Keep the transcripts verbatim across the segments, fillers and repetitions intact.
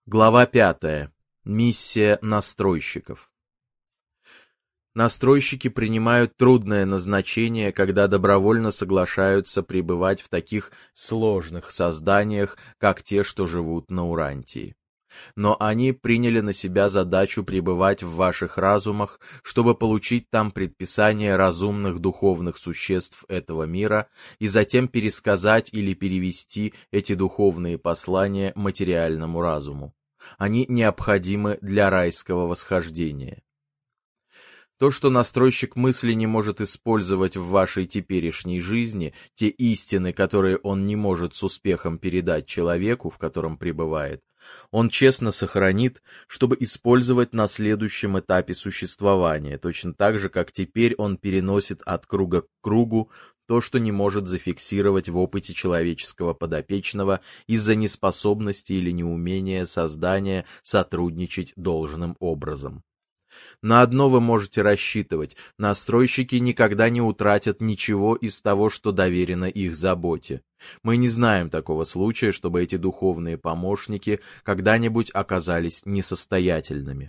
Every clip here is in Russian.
Глава пятая. Миссия настройщиков. Настройщики принимают трудное назначение, когда добровольно соглашаются пребывать в таких сложных созданиях, как те, что живут на Урантии. Но они приняли на себя задачу пребывать в ваших разумах, чтобы получить там предписания разумных духовных существ этого мира и затем пересказать или перевести эти духовные послания материальному разуму. Они необходимы для райского восхождения. То, что настройщик мысли не может использовать в вашей теперешней жизни, те истины, которые он не может с успехом передать человеку, в котором пребывает, он честно сохранит, чтобы использовать на следующем этапе существования, точно так же, как теперь он переносит от круга к кругу то, что не может зафиксировать в опыте человеческого подопечного из-за неспособности или неумения создания сотрудничать должным образом. На одно вы можете рассчитывать: настройщики никогда не утратят ничего из того, что доверено их заботе. Мы не знаем такого случая, чтобы эти духовные помощники когда-нибудь оказались несостоятельными.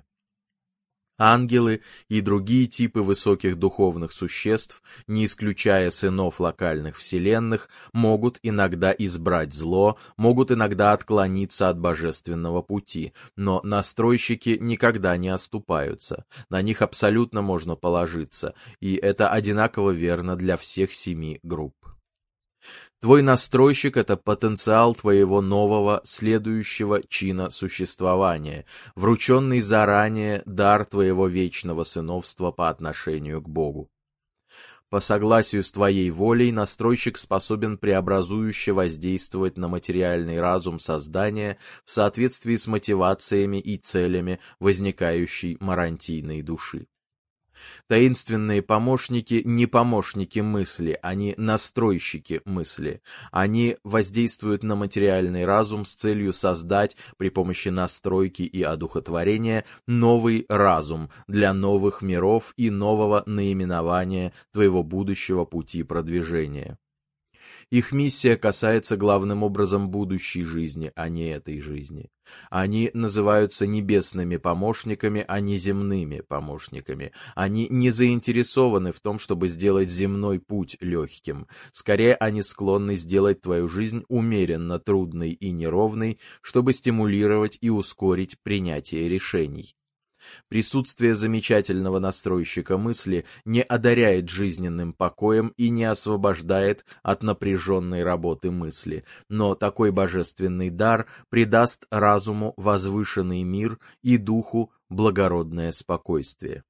Ангелы и другие типы высоких духовных существ, не исключая сынов локальных вселенных, могут иногда избрать зло, могут иногда отклониться от божественного пути, но настройщики никогда не оступаются, на них абсолютно можно положиться, и это одинаково верно для всех семи групп. Твой настройщик — это потенциал твоего нового, следующего чина существования, врученный заранее дар твоего вечного сыновства по отношению к Богу. По согласию с твоей волей настройщик способен преобразующе воздействовать на материальный разум создания в соответствии с мотивациями и целями возникающей марантийной души. Таинственные помощники не помощники мысли, они настройщики мысли. Они воздействуют на материальный разум с целью создать при помощи настройки и одухотворения новый разум для новых миров и нового наименования твоего будущего пути продвижения. Их миссия касается главным образом будущей жизни, а не этой жизни. Они называются небесными помощниками, а не земными помощниками. Они не заинтересованы в том, чтобы сделать земной путь легким. Скорее, они склонны сделать твою жизнь умеренно трудной и неровной, чтобы стимулировать и ускорить принятие решений. Присутствие замечательного настройщика мысли не одаряет жизненным покоем и не освобождает от напряженной работы мысли, но такой божественный дар придаст разуму возвышенный мир и духу благородное спокойствие.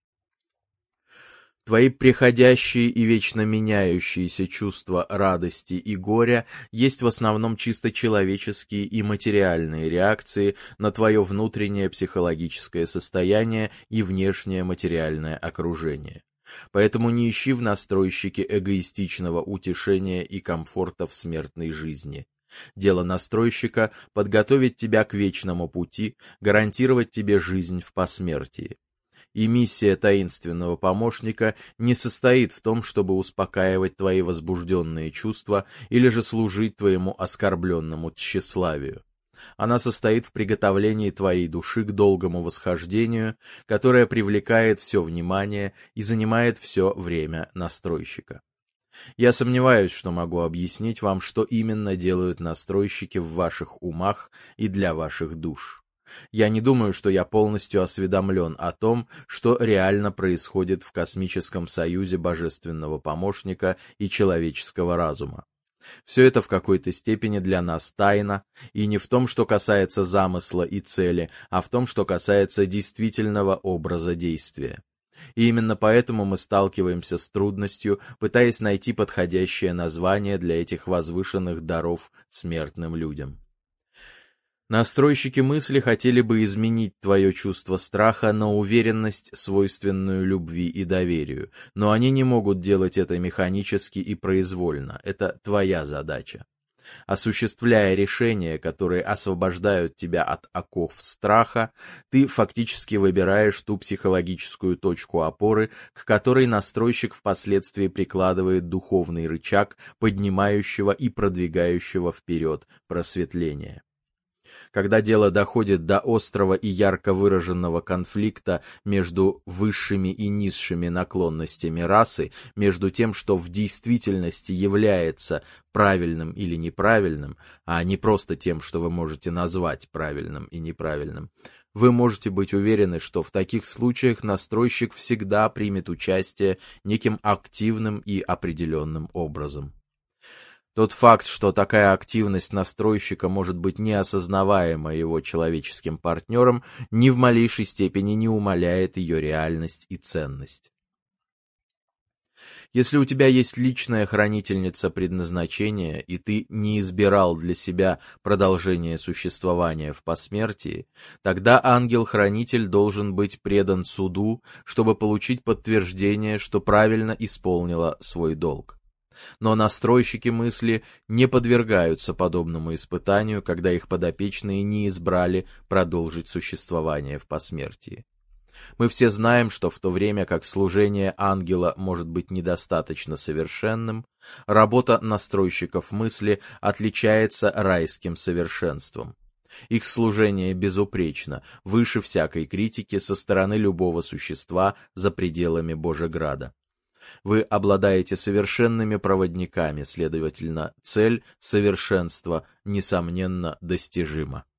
Твои преходящие и вечно меняющиеся чувства радости и горя есть в основном чисто человеческие и материальные реакции на твое внутреннее психологическое состояние и внешнее материальное окружение. Поэтому не ищи в настройщике эгоистичного утешения и комфорта в смертной жизни. Дело настройщика — подготовить тебя к вечному пути, гарантировать тебе жизнь в посмертии. И миссия таинственного помощника не состоит в том, чтобы успокаивать твои возбужденные чувства или же служить твоему оскорбленному тщеславию. Она состоит в приготовлении твоей души к долгому восхождению, которое привлекает все внимание и занимает все время настройщика. Я сомневаюсь, что могу объяснить вам, что именно делают настройщики в ваших умах и для ваших душ. Я не думаю, что я полностью осведомлен о том, что реально происходит в космическом союзе божественного помощника и человеческого разума. Все это в какой-то степени для нас тайна, и не в том, что касается замысла и цели, а в том, что касается действительного образа действия. И именно поэтому мы сталкиваемся с трудностью, пытаясь найти подходящее название для этих возвышенных даров смертным людям. Настройщики мысли хотели бы изменить твое чувство страха на уверенность, свойственную любви и доверию, но они не могут делать это механически и произвольно. Это твоя задача. Осуществляя решения, которые освобождают тебя от оков страха, ты фактически выбираешь ту психологическую точку опоры, к которой настройщик впоследствии прикладывает духовный рычаг, поднимающего и продвигающего вперед просветление. Когда дело доходит до острого и ярко выраженного конфликта между высшими и низшими наклонностями расы, между тем, что в действительности является правильным или неправильным, а не просто тем, что вы можете назвать правильным и неправильным, вы можете быть уверены, что в таких случаях настройщик всегда примет участие неким активным и определенным образом. Тот факт, что такая активность настройщика может быть неосознаваема его человеческим партнером, ни в малейшей степени не умаляет ее реальность и ценность. Если у тебя есть личная хранительница предназначения, и ты не избирал для себя продолжение существования в посмертии, тогда ангел-хранитель должен быть предан суду, чтобы получить подтверждение, что правильно исполнила свой долг. Но настройщики мысли не подвергаются подобному испытанию, когда их подопечные не избрали продолжить существование в посмертии. Мы все знаем, что в то время как служение ангела может быть недостаточно совершенным, работа настройщиков мысли отличается райским совершенством. Их служение безупречно, выше всякой критики со стороны любого существа за пределами Божеграда. Вы обладаете совершенными проводниками, следовательно, цель совершенства, несомненно, достижима.